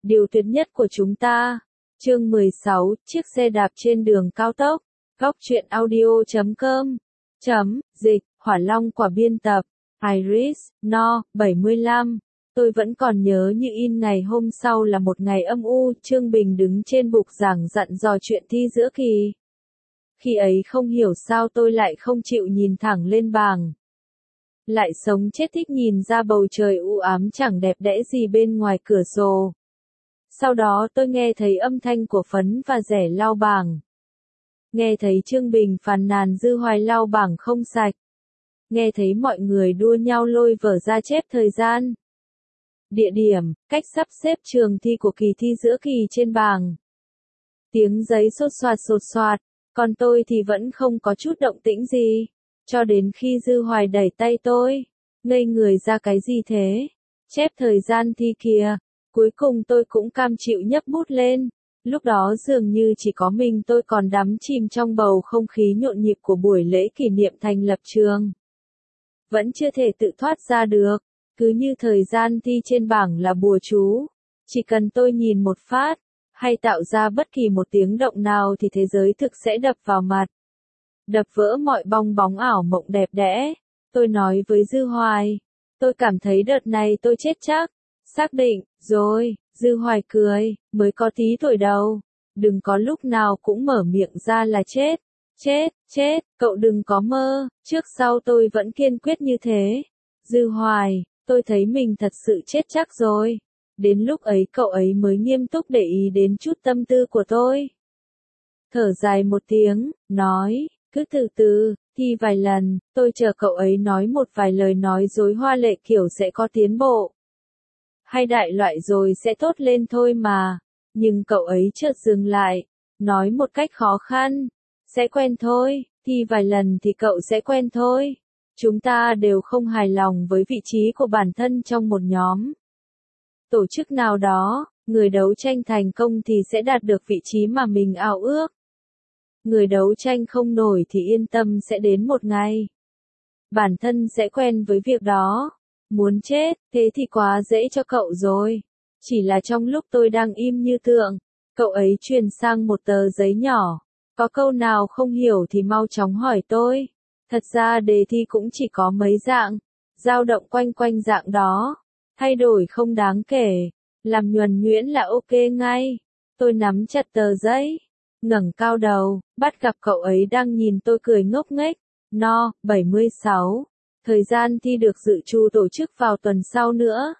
điều tuyệt nhất của chúng ta. Chương 16, chiếc xe đạp trên đường cao tốc. Góc truyện audio.com. Dịch, Hỏa Long quả biên tập. Iris, No, 75. Tôi vẫn còn nhớ như in ngày hôm sau là một ngày âm u, Trương Bình đứng trên bục giảng dặn dò chuyện thi giữa kỳ. Khi ấy không hiểu sao tôi lại không chịu nhìn thẳng lên bảng. Lại sống chết thích nhìn ra bầu trời u ám chẳng đẹp đẽ gì bên ngoài cửa sổ. Sau đó tôi nghe thấy âm thanh của phấn và rẻ lau bảng. Nghe thấy Trương Bình phàn nàn Dư Hoài lau bảng không sạch. Nghe thấy mọi người đua nhau lôi vở ra chép thời gian, địa điểm, cách sắp xếp trường thi của kỳ thi giữa kỳ trên bảng. Tiếng giấy sột soạt, còn tôi thì vẫn không có chút động tĩnh gì. Cho đến khi Dư Hoài đẩy tay tôi, ngây người ra cái gì thế? Chép thời gian thi kìa. Cuối cùng tôi cũng cam chịu nhấc bút lên. Lúc đó dường như chỉ có mình tôi còn đắm chìm trong bầu không khí nhộn nhịp của buổi lễ kỷ niệm thành lập trường. Vẫn chưa thể tự thoát ra được, cứ như thời gian thi trên bảng là bùa chú. Chỉ cần tôi nhìn một phát, hay tạo ra bất kỳ một tiếng động nào thì thế giới thực sẽ đập vào mặt. Đập vỡ mọi bong bóng ảo mộng đẹp đẽ. Tôi nói với Dư Hoài, tôi cảm thấy đợt này tôi chết chắc. Xác định, rồi, Dư Hoài cười, mới có tí tuổi đầu. Đừng có lúc nào cũng mở miệng ra là chết. Chết, cậu đừng có mơ, trước sau tôi vẫn kiên quyết như thế. Dư Hoài, tôi thấy mình thật sự chết chắc rồi. Đến lúc ấy cậu ấy mới nghiêm túc để ý đến chút tâm tư của tôi. Thở dài một tiếng, nói, cứ từ từ, thi vài lần, tôi chờ cậu ấy nói một vài lời nói dối hoa lệ kiểu sẽ có tiến bộ. Hay đại loại rồi sẽ tốt lên thôi mà. Nhưng cậu ấy chợt dừng lại, nói một cách khó khăn, sẽ quen thôi, thi vài lần thì cậu sẽ quen thôi. Chúng ta đều không hài lòng với vị trí của bản thân trong một nhóm tổ chức nào đó, người đấu tranh thành công thì sẽ đạt được vị trí mà mình ao ước. Người đấu tranh không nổi thì yên tâm sẽ đến một ngày bản thân sẽ quen với việc đó. Muốn chết, thế thì quá dễ cho cậu rồi. Chỉ là trong lúc tôi đang im như tượng, cậu ấy truyền sang một tờ giấy nhỏ. Có câu nào không hiểu thì mau chóng hỏi tôi. Thật ra đề thi cũng chỉ có mấy dạng, dao động quanh quanh dạng đó. Thay đổi không đáng kể, làm nhuần nhuyễn là ok ngay. Tôi nắm chặt tờ giấy, ngẩng cao đầu, bắt gặp cậu ấy đang nhìn tôi cười ngốc nghếch. No, 76. Thời gian thi được dự trù tổ chức vào tuần sau nữa.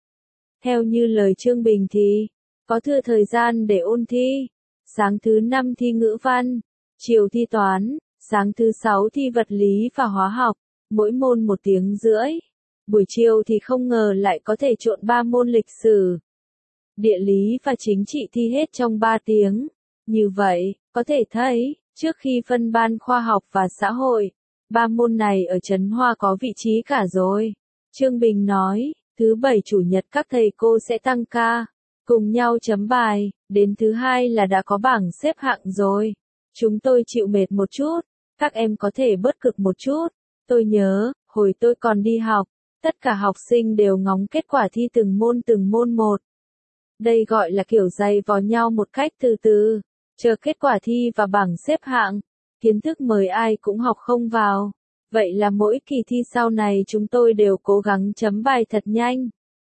Theo như lời Trương Bình thì, có thừa thời gian để ôn thi. Sáng thứ 5 thi ngữ văn, chiều thi toán, sáng thứ 6 thi vật lý và hóa học, mỗi môn 1 tiếng rưỡi. Buổi chiều thì không ngờ lại có thể trộn 3 môn lịch sử, địa lý và chính trị thi hết trong 3 tiếng. Như vậy, có thể thấy, trước khi phân ban khoa học và xã hội, 3 môn này ở Trấn Hoa có vị trí cả rồi. Trương Bình nói, thứ 7 chủ nhật các thầy cô sẽ tăng ca, cùng nhau chấm bài, đến thứ 2 là đã có bảng xếp hạng rồi. Chúng tôi chịu mệt một chút, các em có thể bớt cực một chút. Tôi nhớ, hồi tôi còn đi học, tất cả học sinh đều ngóng kết quả thi từng môn một. Đây gọi là kiểu dày vò nhau một cách từ từ, chờ kết quả thi và bảng xếp hạng. Kiến thức mới ai cũng học không vào. Vậy là mỗi kỳ thi sau này chúng tôi đều cố gắng chấm bài thật nhanh.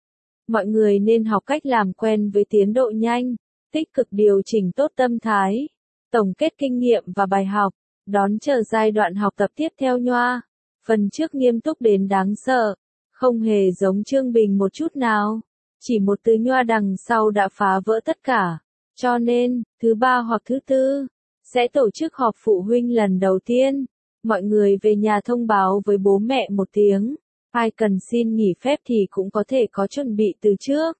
Mọi người nên học cách làm quen với tiến độ nhanh, tích cực điều chỉnh tốt tâm thái, tổng kết kinh nghiệm và bài học, đón chờ giai đoạn học tập tiếp theo nhoa. Phần trước nghiêm túc đến đáng sợ, không hề giống Trương Bình một chút nào. Chỉ một từ nhoa đằng sau đã phá vỡ tất cả. Cho nên, thứ 3 hoặc thứ 4, sẽ tổ chức họp phụ huynh lần đầu tiên. Mọi người về nhà thông báo với bố mẹ một tiếng. Ai cần xin nghỉ phép thì cũng có thể có chuẩn bị từ trước.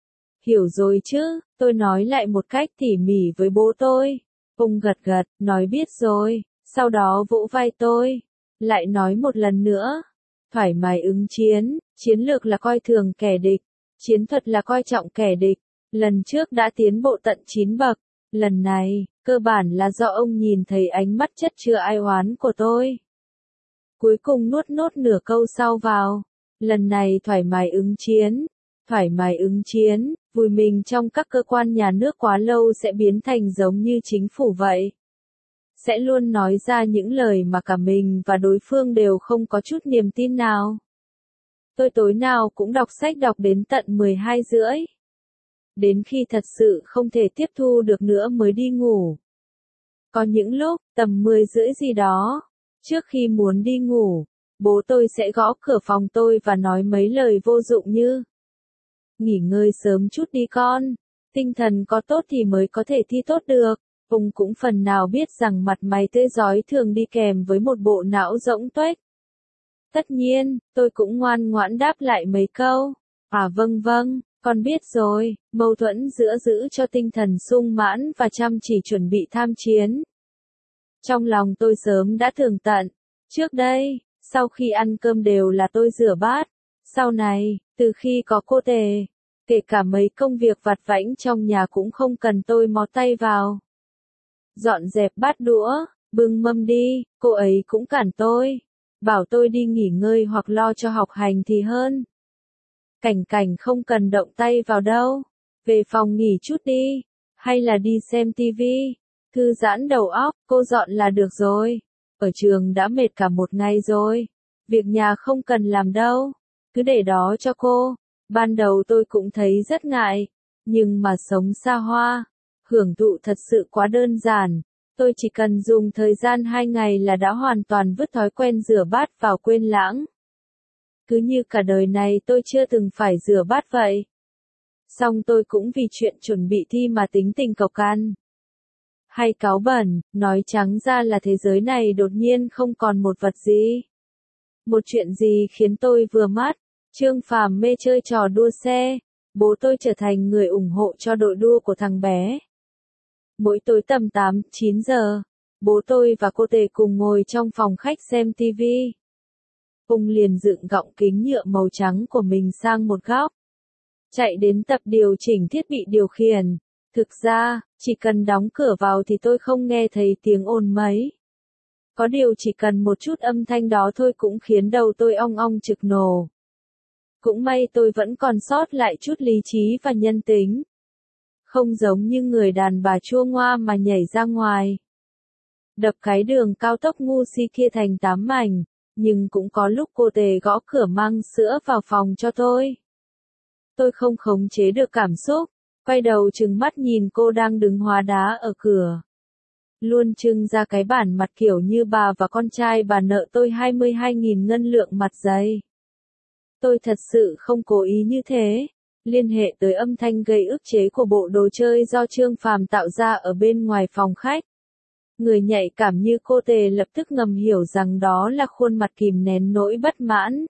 Hiểu rồi chứ, tôi nói lại một cách tỉ mỉ với bố tôi. Ông gật gật, nói biết rồi, sau đó vỗ vai tôi. Lại nói một lần nữa. Thoải mái ứng chiến, chiến lược là coi thường kẻ địch, chiến thuật là coi trọng kẻ địch. Lần trước đã tiến bộ tận 9 bậc, lần này, cơ bản là do ông nhìn thấy ánh mắt chất chứa ai oán của tôi. Cuối cùng nuốt nốt nửa câu sau vào, lần này thoải mái ứng chiến, thoải mái ứng chiến, vùi mình trong các cơ quan nhà nước quá lâu sẽ biến thành giống như chính phủ vậy. Sẽ luôn nói ra những lời mà cả mình và đối phương đều không có chút niềm tin nào. Tôi tối nào cũng đọc sách đọc đến tận 12 rưỡi. Đến khi thật sự không thể tiếp thu được nữa mới đi ngủ. Có những lúc, tầm 10 rưỡi gì đó, trước khi muốn đi ngủ, bố tôi sẽ gõ cửa phòng tôi và nói mấy lời vô dụng như: nghỉ ngơi sớm chút đi con, tinh thần có tốt thì mới có thể thi tốt được. Ông cũng phần nào biết rằng mặt mày tươi rói thường đi kèm với một bộ não rỗng tuếch. Tất nhiên, tôi cũng ngoan ngoãn đáp lại mấy câu. À vâng vâng, con biết rồi, mâu thuẫn giữa giữ cho tinh thần sung mãn và chăm chỉ chuẩn bị tham chiến. Trong lòng tôi sớm đã tường tận. Trước đây, sau khi ăn cơm đều là tôi rửa bát. Sau này, từ khi có cô Tề, kể cả mấy công việc vặt vãnh trong nhà cũng không cần tôi mó tay vào. Dọn dẹp bát đũa, bưng mâm đi, cô ấy cũng cản tôi. Bảo tôi đi nghỉ ngơi hoặc lo cho học hành thì hơn. Cảnh cảnh không cần động tay vào đâu. Về phòng nghỉ chút đi. Hay là đi xem tivi. Thư giãn đầu óc, cô dọn là được rồi. Ở trường đã mệt cả một ngày rồi. Việc nhà không cần làm đâu. Cứ để đó cho cô. Ban đầu tôi cũng thấy rất ngại. Nhưng mà sống xa hoa, hưởng thụ thật sự quá đơn giản. Tôi chỉ cần dùng thời gian 2 ngày là đã hoàn toàn vứt thói quen rửa bát vào quên lãng. Cứ như cả đời này tôi chưa từng phải rửa bát vậy. Xong tôi cũng vì chuyện chuẩn bị thi mà tính tình cộc ăn. Hay cáu bẩn, nói trắng ra là thế giới này đột nhiên không còn một vật gì. Một chuyện gì khiến tôi vừa mắt. Trương Phàm mê chơi trò đua xe. Bố tôi trở thành người ủng hộ cho đội đua của thằng bé. Mỗi tối tầm 8-9 giờ, bố tôi và cô Tề cùng ngồi trong phòng khách xem tivi. Ông liền dựng gọng kính nhựa màu trắng của mình sang một góc. Chạy đến tập điều chỉnh thiết bị điều khiển. Thực ra, chỉ cần đóng cửa vào thì tôi không nghe thấy tiếng ồn mấy. Có điều chỉ cần một chút âm thanh đó thôi cũng khiến đầu tôi ong ong trực nổ. Cũng may tôi vẫn còn sót lại chút lý trí và nhân tính. Không giống như người đàn bà chua ngoa mà nhảy ra ngoài. Đập cái đường cao tốc ngu si kia thành 8 mảnh, nhưng cũng có lúc cô Tề gõ cửa mang sữa vào phòng cho tôi. Tôi không khống chế được cảm xúc, quay đầu trừng mắt nhìn cô đang đứng hóa đá ở cửa. Luôn trưng ra cái bản mặt kiểu như bà và con trai bà nợ tôi 22.000 ngân lượng mặt dày. Tôi thật sự không cố ý như thế. Liên hệ tới âm thanh gây ức chế của bộ đồ chơi do Trương Phàm tạo ra ở bên ngoài phòng khách. Người nhạy cảm như cô Tề lập tức ngầm hiểu rằng đó là khuôn mặt kìm nén nỗi bất mãn.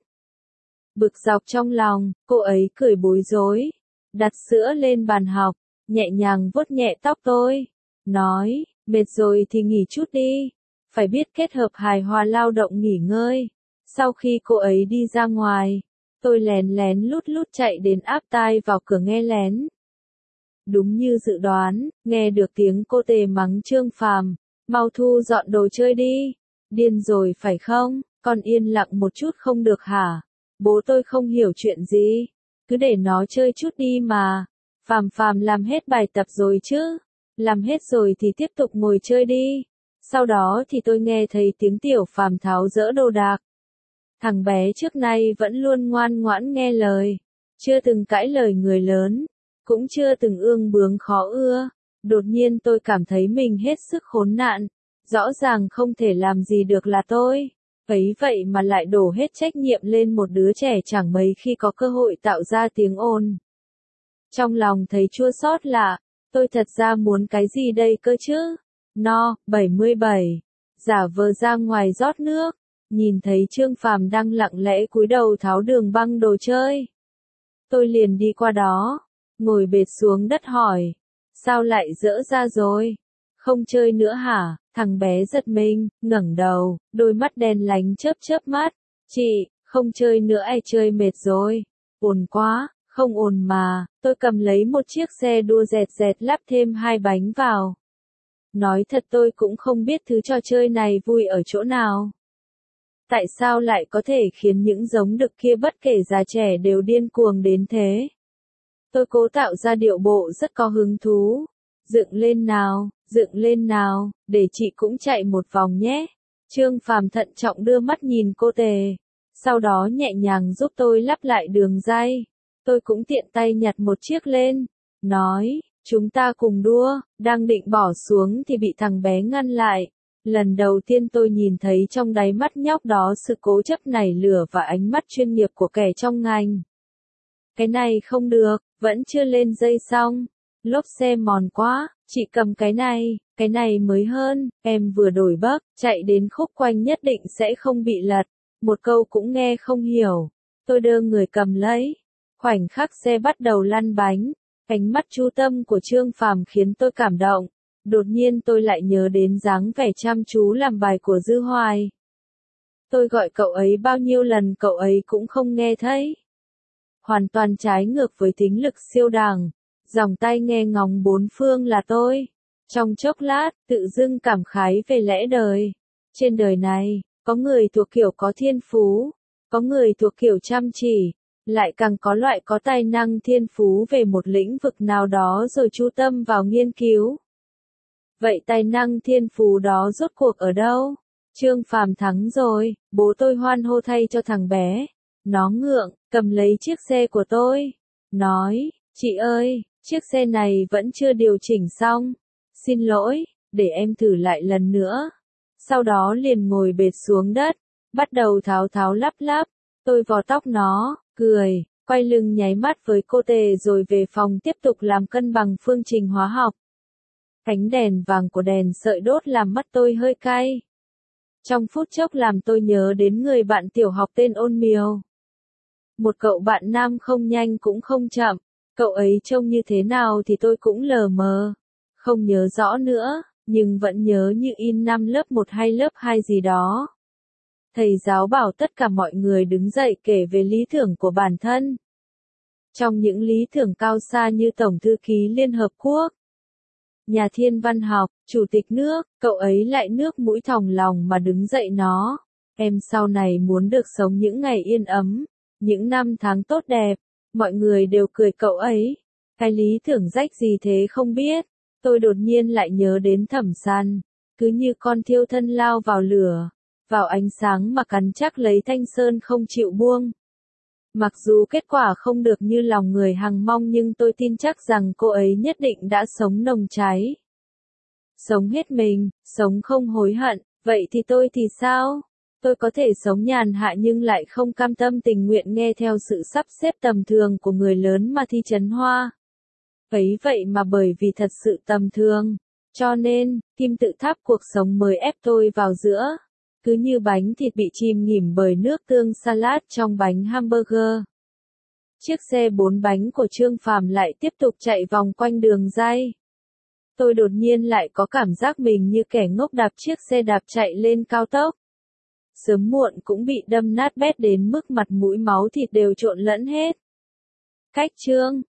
Bực dọc trong lòng, cô ấy cười bối rối, đặt sữa lên bàn học, nhẹ nhàng vuốt nhẹ tóc tôi, nói, mệt rồi thì nghỉ chút đi, phải biết kết hợp hài hòa lao động nghỉ ngơi. Sau khi cô ấy đi ra ngoài, tôi lén lén lút lút chạy đến áp tai vào cửa nghe lén. Đúng như dự đoán, nghe được tiếng cô Tề mắng Trương Phàm, mau thu dọn đồ chơi đi. Điên rồi phải không, con yên lặng một chút không được hả? Bố tôi không hiểu chuyện gì, cứ để nó chơi chút đi mà. Phàm Phàm làm hết bài tập rồi chứ? Làm hết rồi thì tiếp tục ngồi chơi đi. Sau đó thì tôi nghe thấy tiếng Tiểu Phàm tháo dỡ đồ đạc. Thằng bé trước nay vẫn luôn ngoan ngoãn nghe lời, chưa từng cãi lời người lớn, cũng chưa từng ương bướng khó ưa. Đột nhiên tôi cảm thấy mình hết sức khốn nạn, rõ ràng không thể làm gì được là tôi. Ấy vậy mà lại đổ hết trách nhiệm lên một đứa trẻ chẳng mấy khi có cơ hội tạo ra tiếng ồn. Trong lòng thấy chua xót lạ, tôi thật ra muốn cái gì đây cơ chứ? No, 77. Giả vờ ra ngoài rót nước, nhìn thấy Trương Phàm đang lặng lẽ cúi đầu tháo đường băng đồ chơi. Tôi liền đi qua đó, ngồi bệt xuống đất hỏi, sao lại dỡ ra rồi? Không chơi nữa hả? Thằng bé giật mình, ngẩng đầu, đôi mắt đen lánh chớp chớp mắt. Chị, không chơi nữa ai chơi mệt rồi. Ồn quá, không ồn mà. Tôi cầm lấy một chiếc xe đua dẹt dẹt lắp thêm 2 bánh vào. Nói thật tôi cũng không biết thứ trò chơi này vui ở chỗ nào. Tại sao lại có thể khiến những giống đực kia bất kể già trẻ đều điên cuồng đến thế? Tôi cố tạo ra điệu bộ rất có hứng thú. Dựng lên nào, để chị cũng chạy một vòng nhé. Trương Phàm thận trọng đưa mắt nhìn cô Tề. Sau đó nhẹ nhàng giúp tôi lắp lại đường ray. Tôi cũng tiện tay nhặt một chiếc lên. Nói, chúng ta cùng đua, đang định bỏ xuống thì bị thằng bé ngăn lại. Lần đầu tiên tôi nhìn thấy trong đáy mắt nhóc đó sự cố chấp nảy lửa và ánh mắt chuyên nghiệp của kẻ trong ngành. Cái này không được, vẫn chưa lên dây xong. Lốp xe mòn quá, chị cầm cái này mới hơn, em vừa đổi bấc, chạy đến khúc quanh nhất định sẽ không bị lật. Một câu cũng nghe không hiểu. Tôi đơ người cầm lấy. Khoảnh khắc xe bắt đầu lăn bánh, ánh mắt chú tâm của Trương Phàm khiến tôi cảm động. Đột nhiên tôi lại nhớ đến dáng vẻ chăm chú làm bài của Dư Hoài. Tôi gọi cậu ấy bao nhiêu lần cậu ấy cũng không nghe thấy. Hoàn toàn trái ngược với thính lực siêu đẳng. Dòng tai nghe ngóng bốn phương là tôi. Trong chốc lát, tự dưng cảm khái về lẽ đời. Trên đời này, có người thuộc kiểu có thiên phú, có người thuộc kiểu chăm chỉ, lại càng có loại có tài năng thiên phú về một lĩnh vực nào đó rồi chú tâm vào nghiên cứu. Vậy tài năng thiên phú đó rốt cuộc ở đâu? Trương Phàm thắng rồi, bố tôi hoan hô thay cho thằng bé. Nó ngượng, cầm lấy chiếc xe của tôi. Nói, chị ơi, chiếc xe này vẫn chưa điều chỉnh xong. Xin lỗi, để em thử lại lần nữa. Sau đó liền ngồi bệt xuống đất, bắt đầu tháo tháo lắp lắp. Tôi vò tóc nó, cười, quay lưng nháy mắt với cô Tề rồi về phòng tiếp tục làm cân bằng phương trình hóa học. Ánh đèn vàng của đèn sợi đốt làm mắt tôi hơi cay. Trong phút chốc làm tôi nhớ đến người bạn tiểu học tên Ôn Miều. Một cậu bạn nam không nhanh cũng không chậm. Cậu ấy trông như thế nào thì tôi cũng lờ mờ. Không nhớ rõ nữa, nhưng vẫn nhớ như in năm lớp 1 hay lớp 2 gì đó. Thầy giáo bảo tất cả mọi người đứng dậy kể về lý tưởng của bản thân. Trong những lý tưởng cao xa như Tổng thư ký Liên Hợp Quốc, nhà thiên văn học, chủ tịch nước, cậu ấy lại nước mũi thòng lòng mà đứng dậy nó. Em sau này muốn được sống những ngày yên ấm, những năm tháng tốt đẹp. Mọi người đều cười cậu ấy. Cái lý tưởng rách gì thế không biết. Tôi đột nhiên lại nhớ đến Thẩm San. Cứ như con thiêu thân lao vào lửa, vào ánh sáng mà cắn chắc lấy thanh sơn không chịu buông. Mặc dù kết quả không được như lòng người hằng mong nhưng tôi tin chắc rằng cô ấy nhất định đã sống nồng cháy. Sống hết mình, sống không hối hận, vậy thì tôi thì sao? Tôi có thể sống nhàn hạ nhưng lại không cam tâm tình nguyện nghe theo sự sắp xếp tầm thường của người lớn mà thi trấn hoa. Ấy vậy mà bởi vì thật sự tầm thường, cho nên, kim tự tháp cuộc sống mới ép tôi vào giữa. Cứ như bánh thịt bị chìm nghỉm bởi nước tương salad trong bánh hamburger. Chiếc xe 4 bánh của Trương Phàm lại tiếp tục chạy vòng quanh đường ray. Tôi đột nhiên lại có cảm giác mình như kẻ ngốc đạp chiếc xe đạp chạy lên cao tốc. Sớm muộn cũng bị đâm nát bét đến mức mặt mũi máu thịt đều trộn lẫn hết. Cách chương